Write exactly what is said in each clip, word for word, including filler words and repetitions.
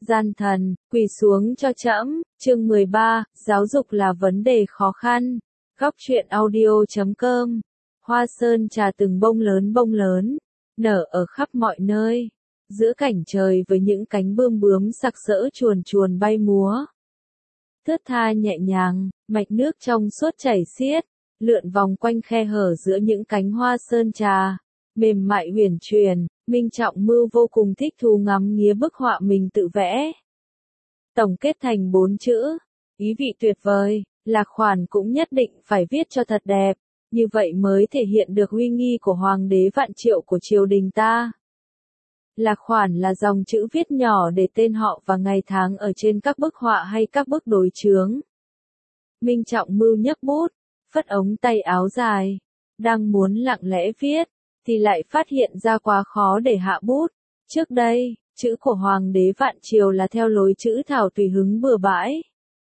Gian thần, quỳ xuống cho trẫm, chương mười ba, giáo dục là vấn đề khó khăn. Góc truyện audio chấm com. Hoa sơn trà từng bông lớn bông lớn, nở ở khắp mọi nơi, giữa cảnh trời với những cánh bươm bướm sặc sỡ chuồn chuồn bay múa. Thướt tha nhẹ nhàng, mạch nước trong suốt chảy xiết, lượn vòng quanh khe hở giữa những cánh hoa sơn trà, mềm mại huyền truyền. Minh Trọng Mưu vô cùng thích thú ngắm nghía bức họa mình tự vẽ. Tổng kết thành bốn chữ, ý vị tuyệt vời, Lạc Khoản cũng nhất định phải viết cho thật đẹp, như vậy mới thể hiện được uy nghi của Hoàng đế Vạn Triệu của triều đình ta. Lạc Khoản là dòng chữ viết nhỏ để tên họ và ngày tháng ở trên các bức họa hay các bức đối chướng. Minh Trọng Mưu nhấc bút, phất ống tay áo dài, đang muốn lặng lẽ viết, thì lại phát hiện ra quá khó để hạ bút. Trước đây, chữ của Hoàng đế Vạn Triều là theo lối chữ thảo tùy hứng bừa bãi.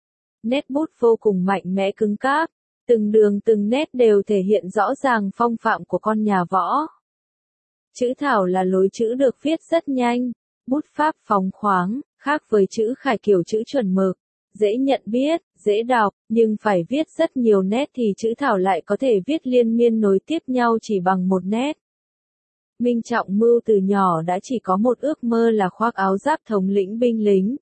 Nét bút vô cùng mạnh mẽ cứng cáp, từng đường từng nét đều thể hiện rõ ràng phong phạm của con nhà võ. Chữ thảo là lối chữ được viết rất nhanh, bút pháp phóng khoáng, khác với chữ khải kiểu chữ chuẩn mực, dễ nhận biết, dễ đọc, nhưng phải viết rất nhiều nét thì chữ thảo lại có thể viết liên miên nối tiếp nhau chỉ bằng một nét. Minh Trọng Mưu từ nhỏ đã chỉ có một ước mơ là khoác áo giáp thống lĩnh binh lính.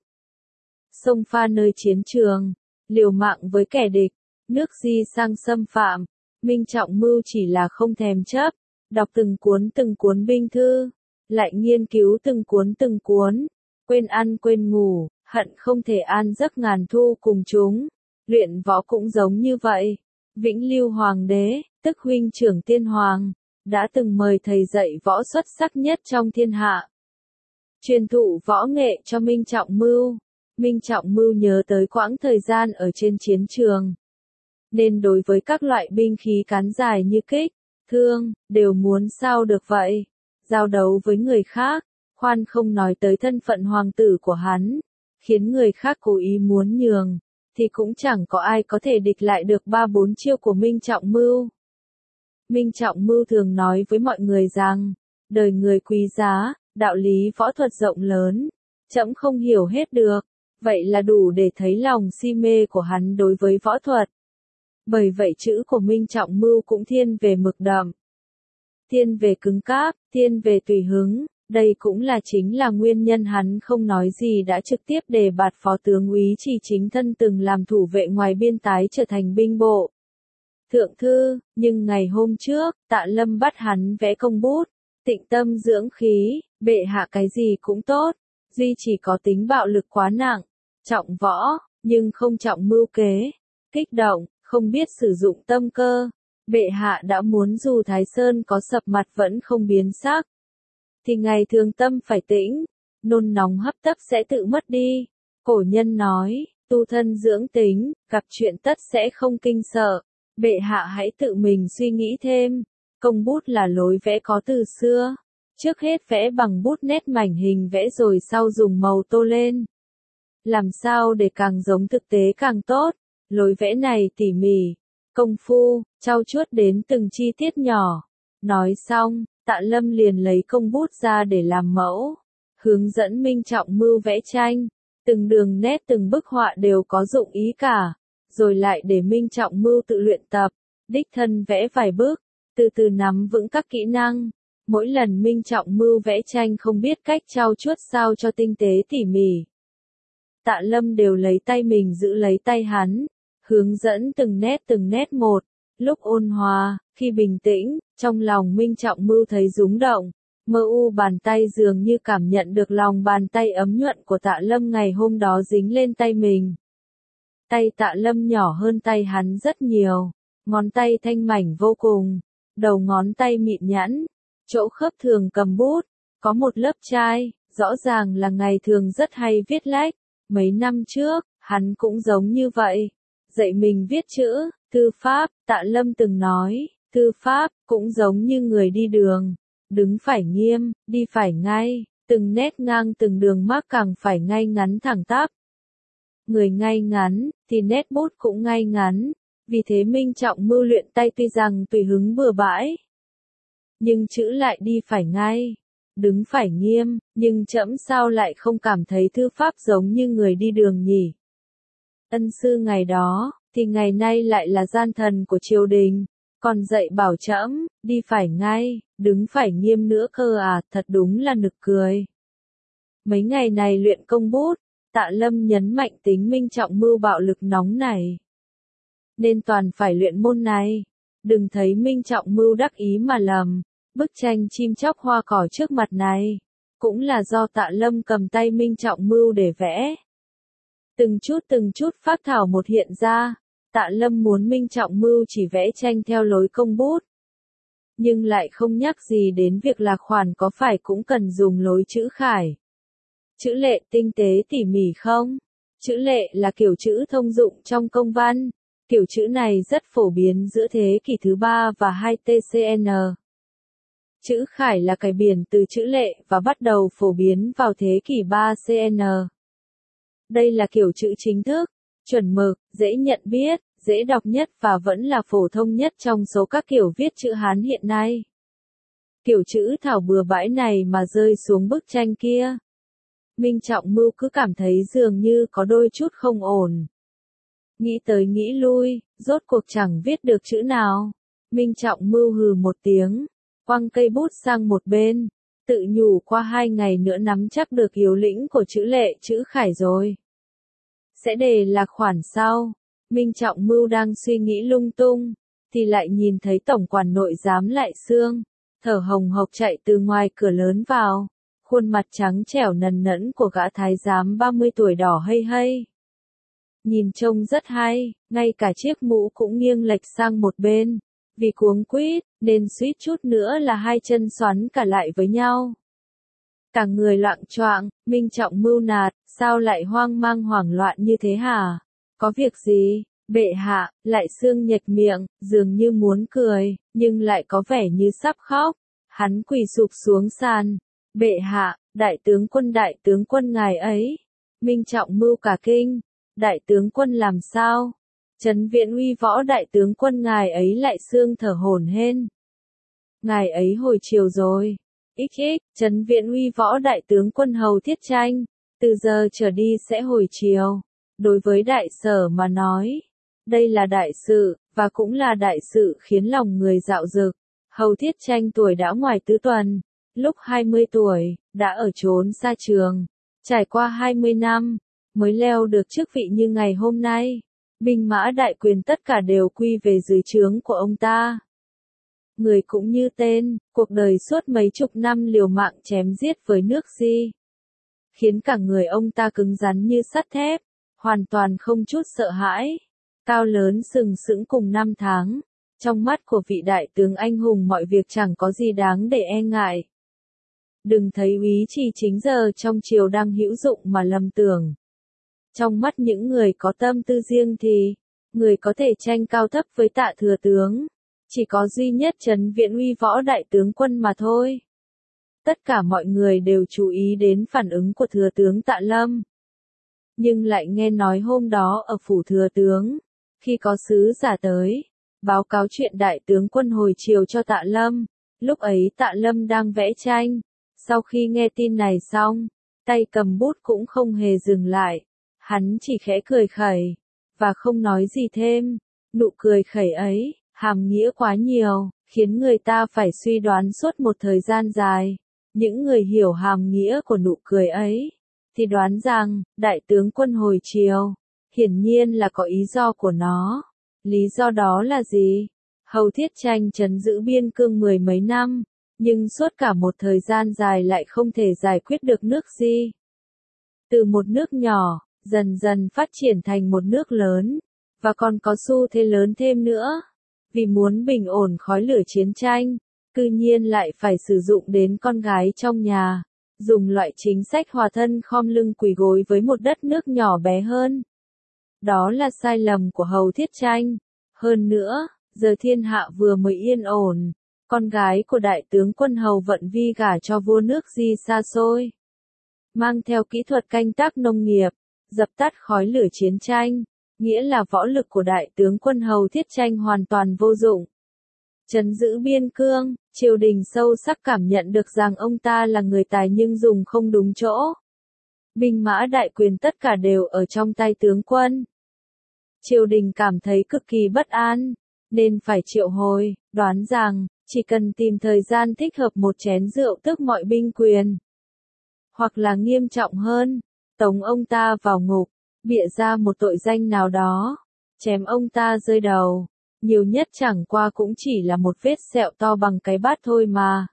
Xông pha nơi chiến trường, liều mạng với kẻ địch, nước di sang xâm phạm, Minh Trọng Mưu chỉ là không thèm chấp, đọc từng cuốn từng cuốn binh thư, lại nghiên cứu từng cuốn từng cuốn, quên ăn quên ngủ, hận không thể an giấc ngàn thu cùng chúng. Luyện võ cũng giống như vậy. Vĩnh Lưu Hoàng đế, tức huynh trưởng Tiên Hoàng, đã từng mời thầy dạy võ xuất sắc nhất trong thiên hạ, truyền thụ võ nghệ cho Minh Trọng Mưu. Minh Trọng Mưu nhớ tới quãng thời gian ở trên chiến trường, nên đối với các loại binh khí cán dài như kích, thương, đều muốn sao được vậy. Giao đấu với người khác, khoan không nói tới thân phận hoàng tử của hắn, khiến người khác cố ý muốn nhường, thì cũng chẳng có ai có thể địch lại được ba bốn chiêu của Minh Trọng Mưu. Minh Trọng Mưu thường nói với mọi người rằng, đời người quý giá, đạo lý võ thuật rộng lớn, trẫm không hiểu hết được, vậy là đủ để thấy lòng si mê của hắn đối với võ thuật. Bởi vậy chữ của Minh Trọng Mưu cũng thiên về mực đậm, thiên về cứng cáp, thiên về tùy hứng, đây cũng là chính là nguyên nhân hắn không nói gì đã trực tiếp đề bạt phó tướng úy Trì chính thân từng làm thủ vệ ngoài biên tái trở thành binh bộ. Thượng thư, nhưng ngày hôm trước, Tạ Lâm bắt hắn vẽ công bút, tịnh tâm dưỡng khí, bệ hạ cái gì cũng tốt, duy chỉ có tính bạo lực quá nặng, trọng võ, nhưng không trọng mưu kế, kích động, không biết sử dụng tâm cơ. Bệ hạ đã muốn dù Thái Sơn có sập mặt vẫn không biến sắc, thì ngày thường tâm phải tĩnh, nôn nóng hấp tấp sẽ tự mất đi. Cổ nhân nói, tu thân dưỡng tính, gặp chuyện tất sẽ không kinh sợ. Bệ hạ hãy tự mình suy nghĩ thêm, công bút là lối vẽ có từ xưa, trước hết vẽ bằng bút nét mảnh hình vẽ rồi sau dùng màu tô lên. Làm sao để càng giống thực tế càng tốt, lối vẽ này tỉ mỉ, công phu, trau chuốt đến từng chi tiết nhỏ. Nói xong, Tạ Lâm liền lấy công bút ra để làm mẫu, hướng dẫn Minh Trọng Mưu vẽ tranh, từng đường nét từng bức họa đều có dụng ý cả. Rồi lại để Minh Trọng Mưu tự luyện tập, đích thân vẽ vài bước, từ từ nắm vững các kỹ năng. Mỗi lần Minh Trọng Mưu vẽ tranh không biết cách trau chuốt sao cho tinh tế tỉ mỉ, Tạ Lâm đều lấy tay mình giữ lấy tay hắn, hướng dẫn từng nét từng nét một. Lúc ôn hòa, khi bình tĩnh, trong lòng Minh Trọng Mưu thấy rúng động, mơ u bàn tay dường như cảm nhận được lòng bàn tay ấm nhuận của Tạ Lâm ngày hôm đó dính lên tay mình. Tay Tạ Lâm nhỏ hơn tay hắn rất nhiều, ngón tay thanh mảnh vô cùng, đầu ngón tay mịn nhẵn, chỗ khớp thường cầm bút, có một lớp chai, rõ ràng là ngày thường rất hay viết lách. Mấy năm trước, hắn cũng giống như vậy, dạy mình viết chữ, thư pháp. Tạ Lâm từng nói, thư pháp cũng giống như người đi đường, đứng phải nghiêm, đi phải ngay, từng nét ngang từng đường mác càng phải ngay ngắn thẳng tắp. Người ngay ngắn, thì nét bút cũng ngay ngắn, vì thế Minh Trọng Mưu luyện tay tuy rằng tùy hứng bừa bãi, nhưng chữ lại đi phải ngay. đứng phải nghiêm, nhưng trẫm sao lại không cảm thấy thư pháp giống như người đi đường nhỉ? Ân sư ngày đó, thì ngày nay lại là gian thần của triều đình, còn dạy bảo trẫm, đi phải ngay, đứng phải nghiêm nữa cơ à, thật đúng là nực cười. Mấy ngày này luyện công bút, Tạ Lâm nhấn mạnh tính Minh Trọng Mưu bạo lực nóng này. Nên toàn phải luyện môn này, đừng thấy Minh Trọng Mưu đắc ý mà lầm, bức tranh chim chóc hoa cỏ trước mặt này, cũng là do Tạ Lâm cầm tay Minh Trọng Mưu để vẽ. Từng chút từng chút phác thảo một hiện ra, Tạ Lâm muốn Minh Trọng Mưu chỉ vẽ tranh theo lối công bút. Nhưng lại không nhắc gì đến việc lạc khoản có phải cũng cần dùng lối chữ khải. Chữ lệ tinh tế tỉ mỉ không? Chữ lệ là kiểu chữ thông dụng trong công văn. Kiểu chữ này rất phổ biến giữa thế kỷ thứ ba và hai T C N. Chữ khải là cải biển từ chữ lệ và bắt đầu phổ biến vào thế kỷ ba C N. Đây là kiểu chữ chính thức, chuẩn mực, dễ nhận biết, dễ đọc nhất và vẫn là phổ thông nhất trong số các kiểu viết chữ Hán hiện nay. Kiểu chữ thảo bừa bãi này mà rơi xuống bức tranh kia. Minh Trọng Mưu cứ cảm thấy dường như có đôi chút không ổn. Nghĩ tới nghĩ lui, rốt cuộc chẳng viết được chữ nào. Minh Trọng Mưu hừ một tiếng, quăng cây bút sang một bên, tự nhủ qua hai ngày nữa nắm chắc được yếu lĩnh của chữ lệ chữ khải rồi. Sẽ đề lạc khoản sau. Minh Trọng Mưu đang suy nghĩ lung tung, thì lại nhìn thấy tổng quản nội giám Lại Xương, thở hồng hộc chạy từ ngoài cửa lớn vào, khuôn mặt trắng trẻo nần nẫn của gã thái giám ba mươi tuổi đỏ hây hây. Nhìn trông rất hay, ngay cả chiếc mũ cũng nghiêng lệch sang một bên, vì cuống quýt, nên suýt chút nữa là hai chân xoắn cả lại với nhau. Cả người loạng choạng, Minh Trọng Mưu nạt, sao lại hoang mang hoảng loạn như thế hả? Có việc gì? Bệ hạ, Lại Xương nhếch miệng, dường như muốn cười, nhưng lại có vẻ như sắp khóc. Hắn quỳ sụp xuống sàn. Bệ hạ, đại tướng quân đại tướng quân ngài ấy. Minh Trọng Mưu cả kinh. Đại tướng quân làm sao? Trấn Viễn Uy Võ đại tướng quân ngài ấy Lại Xương thở hổn hển. Ngài ấy hồi chiều rồi. X X, Trấn Viễn Uy Võ đại tướng quân Hầu Thiết Tranh, từ giờ trở đi sẽ hồi chiều. Đối với đại sở mà nói, đây là đại sự, và cũng là đại sự khiến lòng người dạo dực. Hầu Thiết Tranh tuổi đã ngoài tứ tuần, lúc hai mươi tuổi, đã ở chốn xa trường, trải qua hai mươi năm, mới leo được chức vị như ngày hôm nay. Binh mã đại quyền tất cả đều quy về dưới trướng của ông ta. Người cũng như tên, cuộc đời suốt mấy chục năm liều mạng chém giết với nước Di, khiến cả người ông ta cứng rắn như sắt thép, hoàn toàn không chút sợ hãi, cao lớn sừng sững cùng năm tháng. Trong mắt của vị đại tướng anh hùng mọi việc chẳng có gì đáng để e ngại. Đừng thấy úy trì chính giờ trong triều đang hữu dụng mà lầm tưởng. Trong mắt những người có tâm tư riêng thì, người có thể tranh cao thấp với Tạ thừa tướng, chỉ có duy nhất Trấn Viễn Uy Võ đại tướng quân mà thôi. Tất cả mọi người đều chú ý đến phản ứng của thừa tướng Tạ Lâm. Nhưng lại nghe nói hôm đó ở phủ thừa tướng, khi có sứ giả tới, báo cáo chuyện đại tướng quân hồi chiều cho Tạ Lâm, lúc ấy Tạ Lâm đang vẽ tranh. Sau khi nghe tin này xong, tay cầm bút cũng không hề dừng lại, hắn chỉ khẽ cười khẩy, và không nói gì thêm. Nụ cười khẩy ấy, hàm nghĩa quá nhiều, khiến người ta phải suy đoán suốt một thời gian dài. Những người hiểu hàm nghĩa của nụ cười ấy, thì đoán rằng, đại tướng quân hồi chiều, hiển nhiên là có ý do của nó. Lý do đó là gì? Hầu Thiết Tranh trấn giữ biên cương mười mấy năm, nhưng suốt cả một thời gian dài lại không thể giải quyết được nước Di. Từ một nước nhỏ, dần dần phát triển thành một nước lớn, và còn có xu thế lớn thêm nữa. Vì muốn bình ổn khói lửa chiến tranh, cư nhiên lại phải sử dụng đến con gái trong nhà, dùng loại chính sách hòa thân khom lưng quỳ gối với một đất nước nhỏ bé hơn. Đó là sai lầm của Hầu Thiết Tranh. Hơn nữa, giờ thiên hạ vừa mới yên ổn, con gái của đại tướng quân Hầu Vận Vi gả cho vua nước Di xa xôi, mang theo kỹ thuật canh tác nông nghiệp, dập tắt khói lửa chiến tranh, nghĩa là võ lực của đại tướng quân Hầu Thiết Tranh hoàn toàn vô dụng. Trấn giữ biên cương, Triều đình sâu sắc cảm nhận được rằng ông ta là người tài nhưng dùng không đúng chỗ. Binh mã đại quyền tất cả đều ở trong tay tướng quân. Triều đình cảm thấy cực kỳ bất an, nên phải triệu hồi, đoán rằng, chỉ cần tìm thời gian thích hợp một chén rượu tước mọi binh quyền. Hoặc là nghiêm trọng hơn, tống ông ta vào ngục, bịa ra một tội danh nào đó, chém ông ta rơi đầu, nhiều nhất chẳng qua cũng chỉ là một vết sẹo to bằng cái bát thôi mà.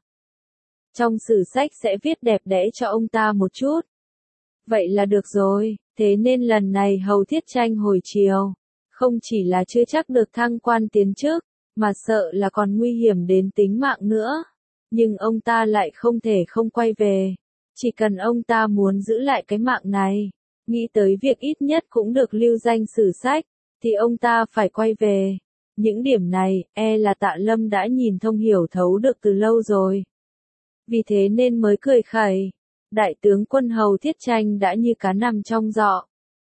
Trong sử sách sẽ viết đẹp đẽ cho ông ta một chút. Vậy là được rồi, thế nên lần này Hầu Thiết Tranh hồi triều, không chỉ là chưa chắc được thăng quan tiến chức, mà sợ là còn nguy hiểm đến tính mạng nữa. Nhưng ông ta lại không thể không quay về. Chỉ cần ông ta muốn giữ lại cái mạng này, nghĩ tới việc ít nhất cũng được lưu danh sử sách, thì ông ta phải quay về. Những điểm này, e là Tạ Lâm đã nhìn thông hiểu thấu được từ lâu rồi. Vì thế nên mới cười khẩy. Đại tướng quân Hầu Thiết Tranh đã như cá nằm trong giọ.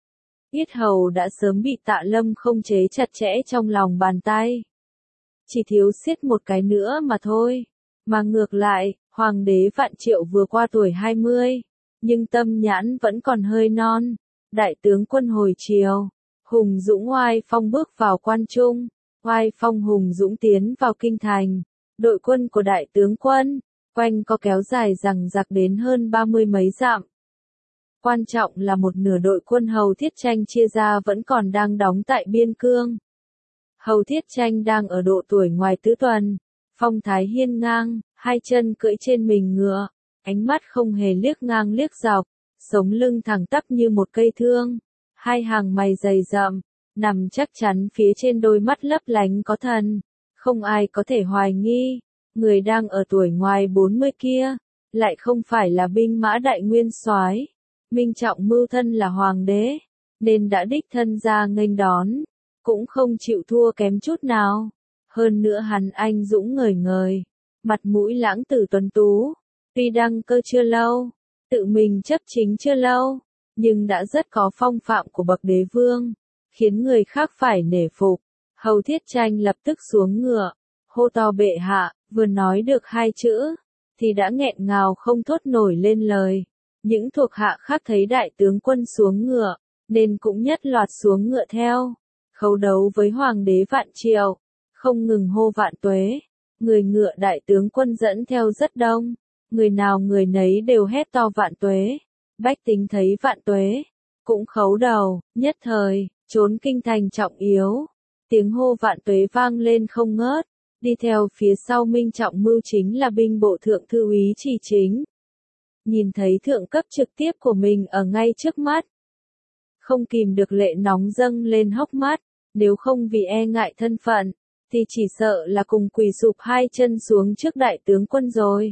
Yết hầu đã sớm bị Tạ Lâm không chế chặt chẽ trong lòng bàn tay. Chỉ thiếu siết một cái nữa mà thôi. Mà ngược lại, Hoàng đế Vạn Triệu vừa qua tuổi hai mươi, nhưng tâm nhãn vẫn còn hơi non. Đại tướng quân hồi triều, hùng dũng oai phong bước vào quan trung, oai phong hùng dũng tiến vào kinh thành. Đội quân của đại tướng quân, quanh có kéo dài rằng giặc đến hơn ba mươi mấy dặm. Quan trọng là một nửa đội quân Hầu Thiết Tranh chia ra vẫn còn đang đóng tại biên cương. Hầu Thiết Tranh đang ở độ tuổi ngoài tứ tuần, phong thái hiên ngang, hai chân cưỡi trên mình ngựa, ánh mắt không hề liếc ngang liếc dọc, sống lưng thẳng tắp như một cây thương, hai hàng mày dày rậm, nằm chắc chắn phía trên đôi mắt lấp lánh có thần, không ai có thể hoài nghi, người đang ở tuổi ngoài bốn mươi kia, lại không phải là binh mã đại nguyên soái. Minh Trọng Mưu thân là hoàng đế, nên đã đích thân ra nghênh đón, cũng không chịu thua kém chút nào. Hơn nữa hắn anh dũng ngời ngời, mặt mũi lãng tử tuấn tú, tuy đăng cơ chưa lâu, tự mình chấp chính chưa lâu, nhưng đã rất có phong phạm của bậc đế vương, khiến người khác phải nể phục. Hầu Thiết Tranh lập tức xuống ngựa, hô to bệ hạ, vừa nói được hai chữ, thì đã nghẹn ngào không thốt nổi lên lời. Những thuộc hạ khác thấy đại tướng quân xuống ngựa, nên cũng nhất loạt xuống ngựa theo, khấu đấu với Hoàng đế Vạn Triệu, không ngừng hô vạn tuế. Người ngựa đại tướng quân dẫn theo rất đông, người nào người nấy đều hét to vạn tuế. Bách tính thấy vạn tuế, cũng khấu đầu, nhất thời, trốn kinh thành trọng yếu. Tiếng hô vạn tuế vang lên không ngớt, đi theo phía sau Minh Trọng Mưu chính là binh bộ thượng thư úy Chỉ Chính. Nhìn thấy thượng cấp trực tiếp của mình ở ngay trước mắt, không kìm được lệ nóng dâng lên hốc mắt, nếu không vì e ngại thân phận, thì chỉ sợ là cùng quỳ sụp hai chân xuống trước đại tướng quân rồi.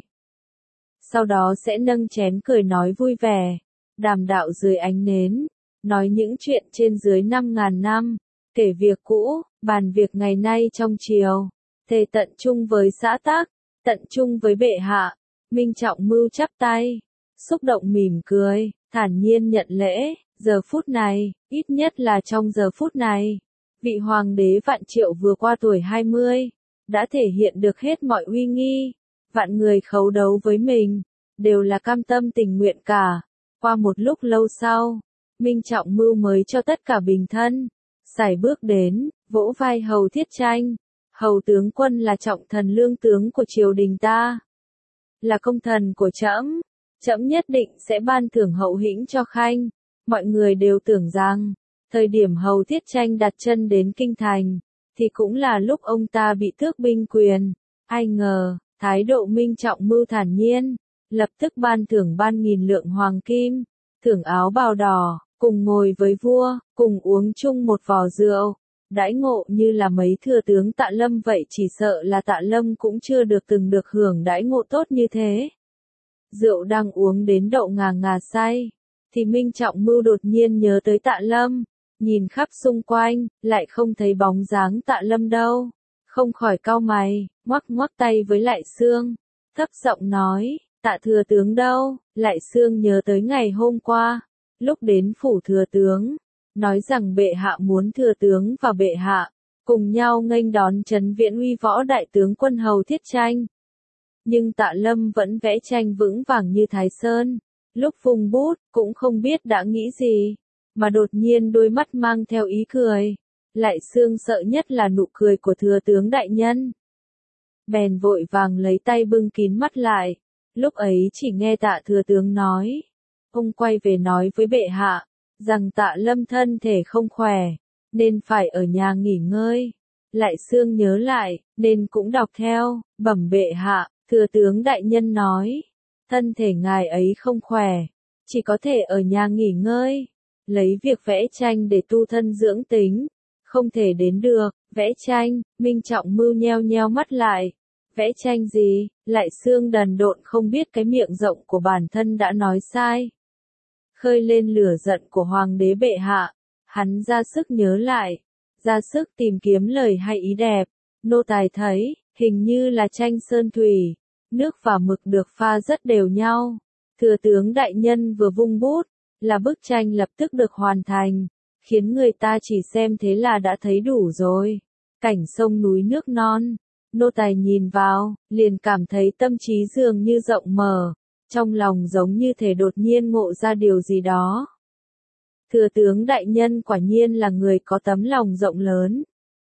Sau đó sẽ nâng chén cười nói vui vẻ, đàm đạo dưới ánh nến, nói những chuyện trên dưới năm ngàn năm, kể việc cũ, bàn việc ngày nay trong triều, thề tận chung với xã tắc, tận chung với bệ hạ. Minh Trọng Mưu chắp tay, xúc động mỉm cười, thản nhiên nhận lễ. Giờ phút này, ít nhất là trong giờ phút này, vị Hoàng đế Vạn Triệu vừa qua tuổi hai mươi, đã thể hiện được hết mọi uy nghi. Vạn người khấu đấu với mình, đều là cam tâm tình nguyện cả. Qua một lúc lâu sau, Minh Trọng Mưu mới cho tất cả bình thân, sải bước đến, vỗ vai Hầu Thiết Tranh. Hầu tướng quân là trọng thần lương tướng của triều đình ta, là công thần của trẫm, trẫm nhất định sẽ ban thưởng hậu hĩnh cho khanh. Mọi người đều tưởng rằng, thời điểm Hầu Thiết Tranh đặt chân đến kinh thành, thì cũng là lúc ông ta bị tước binh quyền. Ai ngờ, thái độ Minh Trọng Mưu thản nhiên, lập tức ban thưởng ban nghìn lượng hoàng kim, thưởng áo bào đỏ, cùng ngồi với vua, cùng uống chung một vò rượu. Đãi ngộ như là mấy thừa tướng Tạ Lâm vậy, chỉ sợ là Tạ Lâm cũng chưa được từng được hưởng đãi ngộ tốt như thế. Rượu đang uống đến đậu ngà ngà say, thì Minh Trọng Mưu đột nhiên nhớ tới Tạ Lâm, nhìn khắp xung quanh, lại không thấy bóng dáng Tạ Lâm đâu, không khỏi cau mày, ngoắc ngoắc tay với Lại Xương, thấp giọng nói, Tạ thừa tướng đâu? Lại Xương nhớ tới ngày hôm qua, lúc đến phủ thừa tướng, nói rằng bệ hạ muốn thừa tướng và bệ hạ cùng nhau nghênh đón trấn viễn uy võ đại tướng quân Hầu Thiết Tranh. nhưng Tạ Lâm vẫn vẽ tranh vững vàng như Thái Sơn. Lúc vung bút, cũng không biết đã nghĩ gì, mà đột nhiên đôi mắt mang theo ý cười. Lại Xương sợ nhất là nụ cười của thừa tướng đại nhân. Bèn vội vàng lấy tay bưng kín mắt lại. Lúc ấy chỉ nghe Tạ thừa tướng nói. Ông quay về nói với bệ hạ, rằng Tạ Lâm thân thể không khỏe, nên phải ở nhà nghỉ ngơi. Lại Xương nhớ lại, nên cũng đọc theo, bẩm bệ hạ, thừa tướng đại nhân nói. Thân thể ngài ấy không khỏe, chỉ có thể ở nhà nghỉ ngơi. Lấy việc vẽ tranh để tu thân dưỡng tính, không thể đến được. Vẽ tranh, Minh Trọng Mưu nheo nheo mắt lại. Vẽ tranh gì? Lại Xương đần độn không biết cái miệng rộng của bản thân đã nói sai. Khơi lên lửa giận của hoàng đế bệ hạ, hắn ra sức nhớ lại, ra sức tìm kiếm lời hay ý đẹp. Nô tài thấy, hình như là tranh sơn thủy, nước và mực được pha rất đều nhau. Thừa tướng đại nhân vừa vung bút, là bức tranh lập tức được hoàn thành, khiến người ta chỉ xem thế là đã thấy đủ rồi. Cảnh sông núi nước non, nô tài nhìn vào, liền cảm thấy tâm trí dường như rộng mở, trong lòng giống như thể đột nhiên ngộ ra điều gì đó. Thừa tướng đại nhân quả nhiên là người có tấm lòng rộng lớn.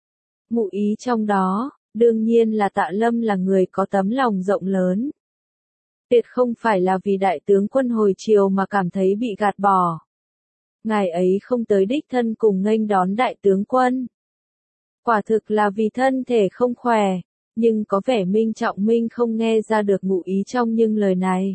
Ngụ ý trong đó, đương nhiên là Tạ Lâm là người có tấm lòng rộng lớn. Tuyệt không phải là vì đại tướng quân hồi chiều mà cảm thấy bị gạt bỏ. Ngài ấy không tới đích thân cùng nghênh đón đại tướng quân. Quả thực là vì thân thể không khỏe, nhưng có vẻ Minh Trọng Minh không nghe ra được ngụ ý trong những lời này.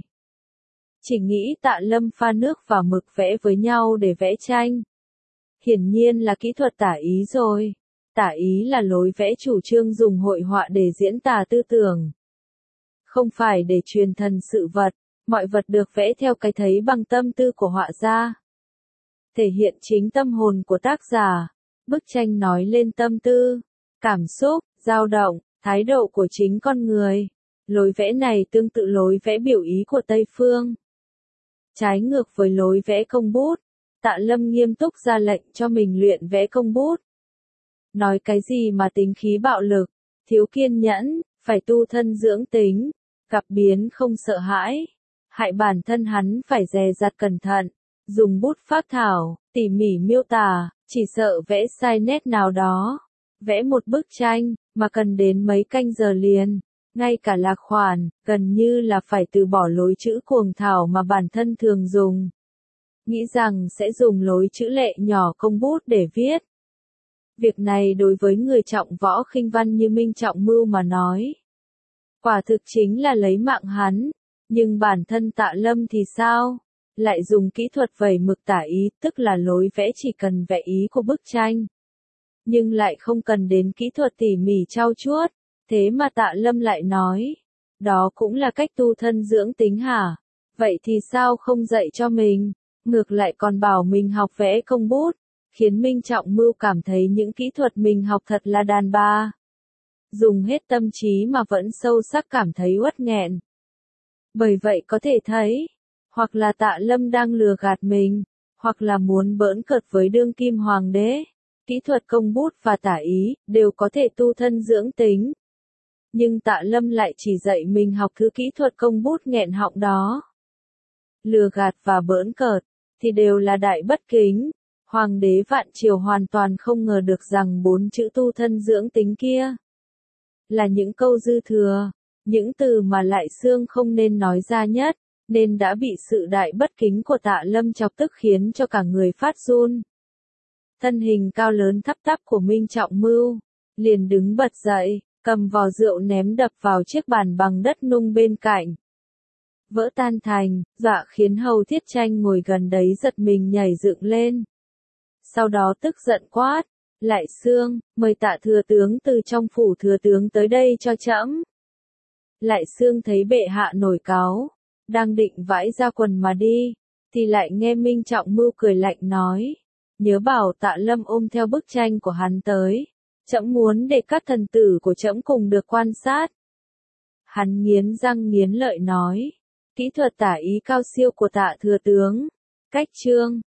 Chỉ nghĩ Tạ Lâm pha nước và mực vẽ với nhau để vẽ tranh. Hiển nhiên là kỹ thuật tả ý rồi. Tả ý là lối vẽ chủ trương dùng hội họa để diễn tả tư tưởng. Không phải để truyền thần sự vật, mọi vật được vẽ theo cái thấy bằng tâm tư của họa gia. Thể hiện chính tâm hồn của tác giả. Bức tranh nói lên tâm tư, cảm xúc, dao động, thái độ của chính con người. Lối vẽ này tương tự lối vẽ biểu ý của Tây Phương. Trái ngược với lối vẽ công bút, Tạ Lâm nghiêm túc ra lệnh cho mình luyện vẽ công bút. Nói cái gì mà tính khí bạo lực, thiếu kiên nhẫn, phải tu thân dưỡng tính, gặp biến không sợ hãi. Hại bản thân hắn phải dè dặt cẩn thận, dùng bút phác thảo, tỉ mỉ miêu tả, chỉ sợ vẽ sai nét nào đó. Vẽ một bức tranh, mà cần đến mấy canh giờ liền. Ngay cả lạc khoản, gần như là phải từ bỏ lối chữ cuồng thảo mà bản thân thường dùng. Nghĩ rằng sẽ dùng lối chữ lệ nhỏ công bút để viết. Việc này đối với người trọng võ khinh văn như Minh Trọng Mưu mà nói. Quả thực chính là lấy mạng hắn. Nhưng bản thân Tạ Lâm thì sao? Lại dùng kỹ thuật vẩy mực tả ý, tức là lối vẽ chỉ cần vẽ ý của bức tranh. Nhưng lại không cần đến kỹ thuật tỉ mỉ trau chuốt. Thế mà Tạ Lâm lại nói, đó cũng là cách tu thân dưỡng tính hả? Vậy thì sao không dạy cho mình? Ngược lại còn bảo mình học vẽ công bút, khiến Minh Trọng Mưu cảm thấy những kỹ thuật mình học thật là đàn bà. Dùng hết tâm trí mà vẫn sâu sắc cảm thấy uất nghẹn. Bởi vậy có thể thấy, hoặc là Tạ Lâm đang lừa gạt mình, hoặc là muốn bỡn cợt với đương kim hoàng đế. Kỹ thuật công bút và tả ý, đều có thể tu thân dưỡng tính. Nhưng Tạ Lâm lại chỉ dạy mình học thứ kỹ thuật công bút nghẹn họng đó. Lừa gạt và bỡn cợt, thì đều là đại bất kính. Hoàng đế Vạn Triều hoàn toàn không ngờ được rằng bốn chữ tu thân dưỡng tính kia là những câu dư thừa, những từ mà Lại Xương không nên nói ra nhất, nên đã bị sự đại bất kính của Tạ Lâm chọc tức khiến cho cả người phát run. Thân hình cao lớn thấp tháp của Minh Trọng Mưu liền đứng bật dậy, cầm vò rượu ném đập vào chiếc bàn bằng đất nung bên cạnh. Vỡ tan thành, dọa khiến Hầu Thiết Tranh ngồi gần đấy giật mình nhảy dựng lên. Sau đó tức giận quát, Lại Xương, mời Tạ thừa tướng từ trong phủ thừa tướng tới đây cho trẫm. Lại Xương thấy bệ hạ nổi cáu, đang định vãi ra quần mà đi, thì lại nghe Minh Trọng Mưu cười lạnh nói, nhớ bảo Tạ Lâm ôm theo bức tranh của hắn tới. Trẫm muốn để các thần tử của trẫm cùng được quan sát. Hắn nghiến răng nghiến lợi nói, kỹ thuật tả ý cao siêu của Tạ thừa tướng. Cách chương